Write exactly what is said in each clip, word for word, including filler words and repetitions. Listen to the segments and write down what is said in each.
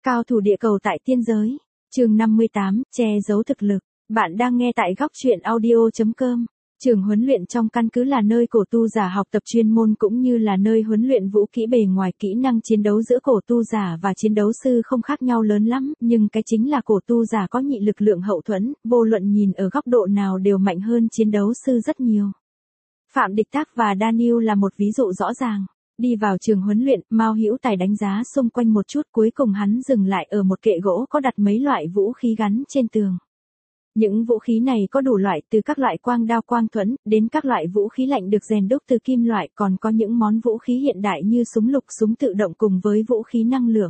Cao thủ địa cầu tại tiên giới. Chương năm mươi tám, che giấu thực lực. Bạn đang nghe tại góc truyện audio chấm com. Trường huấn luyện trong căn cứ là nơi cổ tu giả học tập chuyên môn cũng như là nơi huấn luyện vũ kỹ bề ngoài. Kỹ năng chiến đấu giữa cổ tu giả và chiến đấu sư không khác nhau lớn lắm, nhưng cái chính là cổ tu giả có nhị lực lượng hậu thuẫn, vô luận nhìn ở góc độ nào đều mạnh hơn chiến đấu sư rất nhiều. Phạm Địch Tác và Daniel là một ví dụ rõ ràng. Đi vào trường huấn luyện, Mao Hữu Tài đánh giá xung quanh một chút, cuối cùng hắn dừng lại ở một kệ gỗ có đặt mấy loại vũ khí gắn trên tường. Những vũ khí này có đủ loại, từ các loại quang đao quang thuẫn, đến các loại vũ khí lạnh được rèn đúc từ kim loại, còn có những món vũ khí hiện đại như súng lục, súng tự động cùng với vũ khí năng lượng.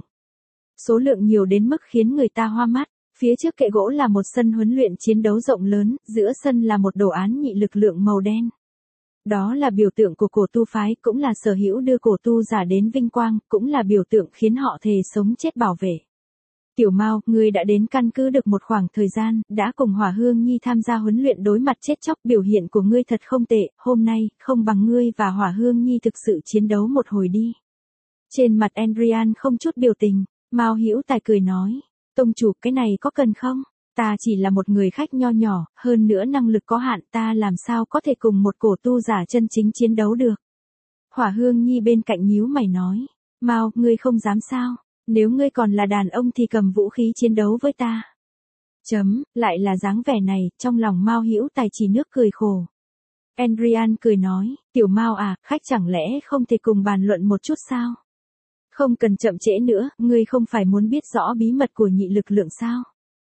Số lượng nhiều đến mức khiến người ta hoa mắt. Phía trước kệ gỗ là một sân huấn luyện chiến đấu rộng lớn, giữa sân là một đồ án nhị lực lượng màu đen. Đó là biểu tượng của cổ tu phái, cũng là sở hữu đưa cổ tu giả đến vinh quang, cũng là biểu tượng khiến họ thề sống chết bảo vệ. Tiểu Mao, ngươi đã đến căn cứ được một khoảng thời gian, đã cùng Hỏa Hương Nhi tham gia huấn luyện đối mặt chết chóc, biểu hiện của ngươi thật không tệ, hôm nay, không bằng ngươi và Hỏa Hương Nhi thực sự chiến đấu một hồi đi. Trên mặt Adrian không chút biểu tình, Mao Hữu Tài cười nói, tông chủ, cái này có cần không? Ta chỉ là một người khách nho nhỏ, hơn nữa năng lực có hạn, ta làm sao có thể cùng một cổ tu giả chân chính chiến đấu được. Hỏa Hương Nhi bên cạnh nhíu mày nói, Mao, ngươi không dám sao, nếu ngươi còn là đàn ông thì cầm vũ khí chiến đấu với ta. Chấm, lại là dáng vẻ này, trong lòng Mao Hữu Tài chỉ nước cười khổ. Adrian cười nói, tiểu Mao à, khách chẳng lẽ không thể cùng bàn luận một chút sao? Không cần chậm trễ nữa, ngươi không phải muốn biết rõ bí mật của nhị lực lượng sao?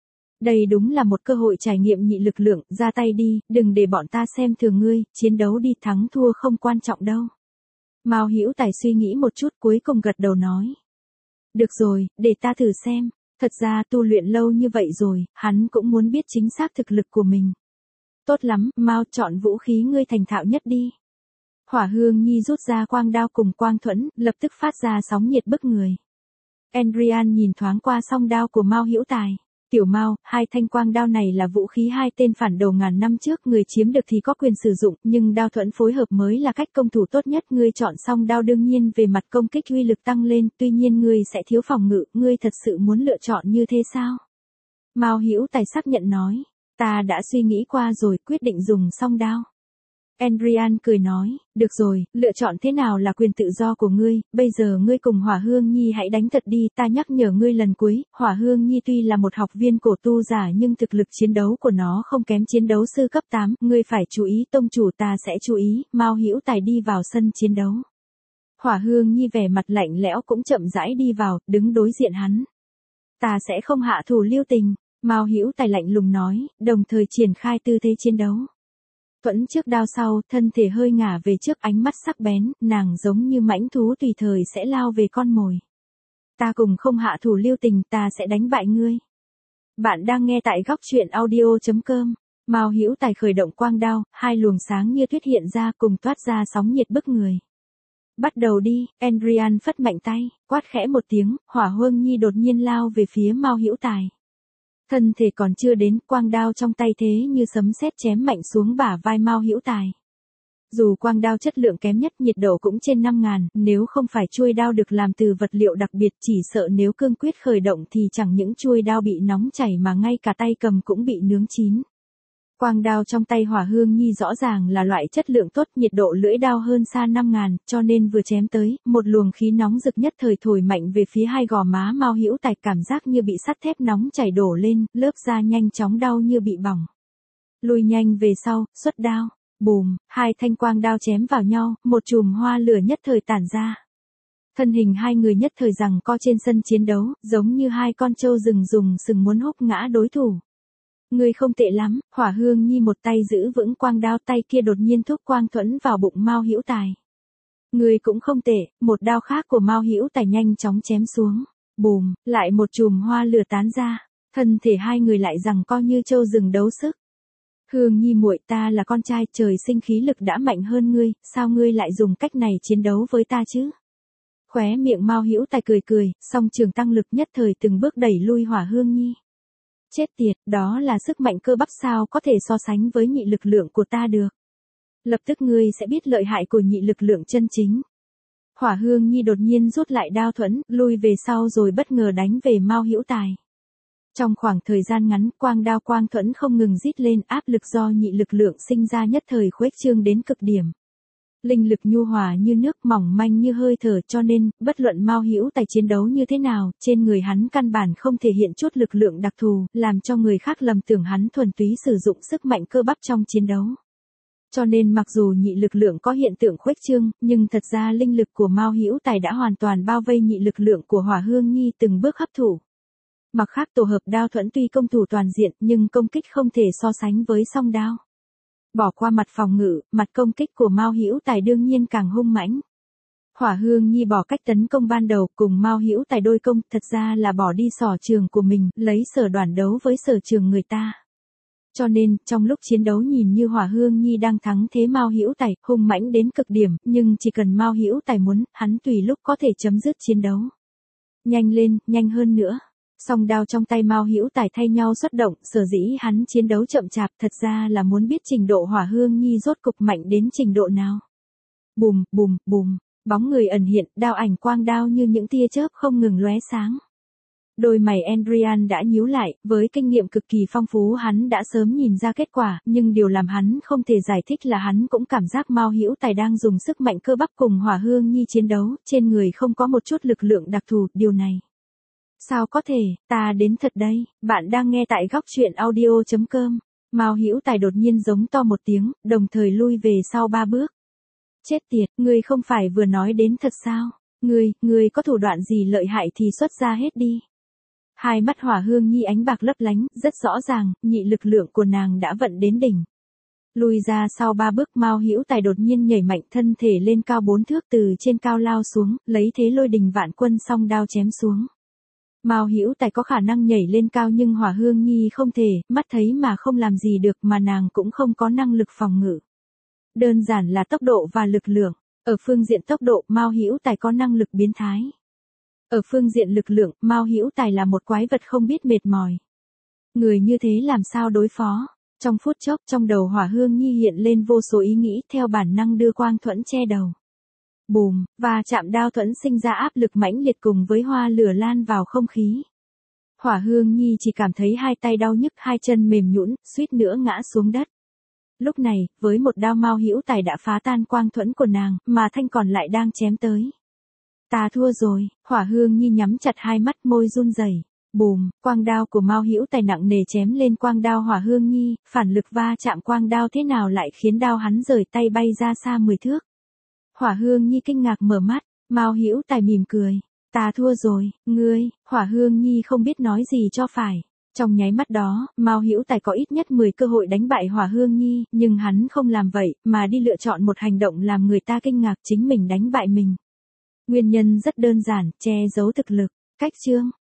Đây đúng là một cơ hội trải nghiệm nhị lực lượng, ra tay đi, đừng để bọn ta xem thường ngươi, chiến đấu đi, thắng thua không quan trọng đâu. Mao Hữu Tài suy nghĩ một chút, cuối cùng gật đầu nói. Được rồi, để ta thử xem, thật ra tu luyện lâu như vậy rồi, hắn cũng muốn biết chính xác thực lực của mình. Tốt lắm, Mao, chọn vũ khí ngươi thành thạo nhất đi. Hỏa Hương Nhi rút ra quang đao cùng quang thuẫn, lập tức phát ra sóng nhiệt bức người. Adrian nhìn thoáng qua song đao của Mao Hữu Tài. Tiểu Mao, hai thanh quang đao này là vũ khí hai tên phản đồ ngàn năm trước, người chiếm được thì có quyền sử dụng, nhưng đao thuẫn phối hợp mới là cách công thủ tốt nhất. Ngươi chọn xong đao đương nhiên về mặt công kích uy lực tăng lên, tuy nhiên ngươi sẽ thiếu phòng ngự, ngươi thật sự muốn lựa chọn như thế sao? Mao Hữu Tài xác nhận nói, ta đã suy nghĩ qua rồi, quyết định dùng song đao. Adrian cười nói, được rồi, lựa chọn thế nào là quyền tự do của ngươi, bây giờ ngươi cùng Hỏa Hương Nhi hãy đánh thật đi, ta nhắc nhở ngươi lần cuối, Hỏa Hương Nhi tuy là một học viên cổ tu giả nhưng thực lực chiến đấu của nó không kém chiến đấu sư cấp tám, ngươi phải chú ý, tông chủ ta sẽ chú ý. Mao Hữu Tài đi vào sân chiến đấu. Hỏa Hương Nhi vẻ mặt lạnh lẽo cũng chậm rãi đi vào, đứng đối diện hắn. Ta sẽ không hạ thủ lưu tình, Mao Hữu Tài lạnh lùng nói, đồng thời triển khai tư thế chiến đấu. Thuẫn trước đao sau, thân thể hơi ngả về trước, ánh mắt sắc bén, nàng giống như mãnh thú tùy thời sẽ lao về con mồi. Ta cùng không hạ thủ lưu tình, ta sẽ đánh bại ngươi. Bạn đang nghe tại góc truyện audio chấm com. Mao Hữu Tài khởi động quang đao, hai luồng sáng như tuyết hiện ra cùng toát ra sóng nhiệt bức người. Bắt đầu đi, Adrian phất mạnh tay, quát khẽ một tiếng, Hỏa Hương Nhi đột nhiên lao về phía Mao Hữu Tài. Thân thể còn chưa đến, quang đao trong tay thế như sấm sét chém mạnh xuống bả vai Mao Hữu Tài. Dù quang đao chất lượng kém nhất, nhiệt độ cũng trên năm ngàn, nếu không phải chuôi đao được làm từ vật liệu đặc biệt, chỉ sợ nếu cương quyết khởi động thì chẳng những chuôi đao bị nóng chảy mà ngay cả tay cầm cũng bị nướng chín. Quang đao trong tay Hỏa Hương Nhi rõ ràng là loại chất lượng tốt, nhiệt độ lưỡi đao hơn xa năm ngàn, cho nên vừa chém tới, một luồng khí nóng rực nhất thời thổi mạnh về phía hai gò má Mao Hữu Tài, cảm giác như bị sắt thép nóng chảy đổ lên, lớp da nhanh chóng đau như bị bỏng. Lùi nhanh về sau, xuất đao, bùm, hai thanh quang đao chém vào nhau, một chùm hoa lửa nhất thời tản ra. Thân hình hai người nhất thời giằng co trên sân chiến đấu, giống như hai con trâu rừng dùng sừng muốn húc ngã đối thủ. Ngươi không tệ lắm, Hỏa Hương Nhi một tay giữ vững quang đao, tay kia đột nhiên thúc quang thuẫn vào bụng Mao Hữu Tài. Ngươi cũng không tệ, một đao khác của Mao Hữu Tài nhanh chóng chém xuống. Bùm, lại một chùm hoa lửa tán ra, thân thể hai người lại giằng co như trâu rừng đấu sức. Hương Nhi muội, ta là con trai, trời sinh khí lực đã mạnh hơn ngươi, sao ngươi lại dùng cách này chiến đấu với ta chứ? Khóe miệng Mao Hữu Tài cười cười, song trường tăng lực nhất thời từng bước đẩy lui Hỏa Hương Nhi. Chết tiệt, đó là sức mạnh cơ bắp sao có thể so sánh với nhị lực lượng của ta được. Lập tức ngươi sẽ biết lợi hại của nhị lực lượng chân chính. Hỏa Hương Nhi đột nhiên rút lại đao thuẫn, lui về sau rồi bất ngờ đánh về Mao Hữu Tài. Trong khoảng thời gian ngắn, quang đao quang thuẫn không ngừng rít lên, áp lực do nhị lực lượng sinh ra nhất thời khuếch trương đến cực điểm. Linh lực nhu hòa như nước, mỏng manh như hơi thở, cho nên, bất luận Mao Hữu Tài chiến đấu như thế nào, trên người hắn căn bản không thể hiện chút lực lượng đặc thù, làm cho người khác lầm tưởng hắn thuần túy sử dụng sức mạnh cơ bắp trong chiến đấu. Cho nên mặc dù nhị lực lượng có hiện tượng khuếch trương, nhưng thật ra linh lực của Mao Hữu Tài đã hoàn toàn bao vây nhị lực lượng của Hỏa Hương Nhi từng bước hấp thụ. Mặt khác tổ hợp đao thuẫn tuy công thủ toàn diện nhưng công kích không thể so sánh với song đao. Bỏ qua mặt phòng ngự, mặt công kích của Mao Hữu Tài đương nhiên càng hung mãnh. Hỏa Hương Nhi bỏ cách tấn công ban đầu cùng Mao Hữu Tài đôi công, thật ra là bỏ đi sở trường của mình, lấy sở đoản đấu với sở trường người ta. Cho nên, trong lúc chiến đấu nhìn như Hỏa Hương Nhi đang thắng thế Mao Hữu Tài, hung mãnh đến cực điểm, nhưng chỉ cần Mao Hữu Tài muốn, hắn tùy lúc có thể chấm dứt chiến đấu. Nhanh lên, nhanh hơn nữa. Song đao trong tay Mao Hữu Tài thay nhau xuất động, sở dĩ hắn chiến đấu chậm chạp, thật ra là muốn biết trình độ Hỏa Hương Nhi rốt cục mạnh đến trình độ nào. Bùm, bùm, bùm, bóng người ẩn hiện, đao ảnh quang đao như những tia chớp không ngừng lóe sáng. Đôi mày Adrian đã nhíu lại, với kinh nghiệm cực kỳ phong phú hắn đã sớm nhìn ra kết quả, nhưng điều làm hắn không thể giải thích là hắn cũng cảm giác Mao Hữu Tài đang dùng sức mạnh cơ bắp cùng Hỏa Hương Nhi chiến đấu, trên người không có một chút lực lượng đặc thù, điều này. Sao có thể, ta đến thật đây, bạn đang nghe tại góc truyện audio chấm com. Mao Hữu Tài đột nhiên giống to một tiếng, đồng thời lui về sau ba bước. Chết tiệt, ngươi không phải vừa nói đến thật sao? Ngươi, ngươi có thủ đoạn gì lợi hại thì xuất ra hết đi. Hai mắt Hỏa Hương Nhi ánh bạc lấp lánh, rất rõ ràng, nhị lực lượng của nàng đã vận đến đỉnh. Lùi ra sau ba bước, Mao Hữu Tài đột nhiên nhảy mạnh thân thể lên cao bốn thước từ trên cao lao xuống, lấy thế lôi đình vạn quân song đao chém xuống. Mao Hữu Tài có khả năng nhảy lên cao nhưng Hỏa Hương Nhi không thể, mắt thấy mà không làm gì được mà nàng cũng không có năng lực phòng ngự. Đơn giản là tốc độ và lực lượng. Ở phương diện tốc độ, Mao Hữu Tài có năng lực biến thái. Ở phương diện lực lượng, Mao Hữu Tài là một quái vật không biết mệt mỏi. Người như thế làm sao đối phó? Trong phút chốc, trong đầu Hỏa Hương Nhi hiện lên vô số ý nghĩ, theo bản năng đưa quang thuẫn che đầu. Bùm, và chạm đao thuẫn sinh ra áp lực mãnh liệt cùng với hoa lửa lan vào không khí. Hỏa Hương Nhi chỉ cảm thấy hai tay đau nhức, hai chân mềm nhũn, suýt nữa ngã xuống đất. Lúc này, với một đao Mao Hữu Tài đã phá tan quang thuẫn của nàng, mà thanh còn lại đang chém tới. Ta thua rồi, Hỏa Hương Nhi nhắm chặt hai mắt, môi run rẩy. Bùm, quang đao của Mao Hữu Tài nặng nề chém lên quang đao Hỏa Hương Nhi, phản lực va chạm quang đao thế nào lại khiến đao hắn rời tay bay ra xa mười thước. Hỏa Hương Nhi kinh ngạc mở mắt, Mao Hữu Tài mỉm cười. Ta thua rồi, ngươi, Hỏa Hương Nhi không biết nói gì cho phải. Trong nháy mắt đó, Mao Hữu Tài có ít nhất mười cơ hội đánh bại Hỏa Hương Nhi, nhưng hắn không làm vậy, mà đi lựa chọn một hành động làm người ta kinh ngạc, chính mình đánh bại mình. Nguyên nhân rất đơn giản, che giấu thực lực. Cách chương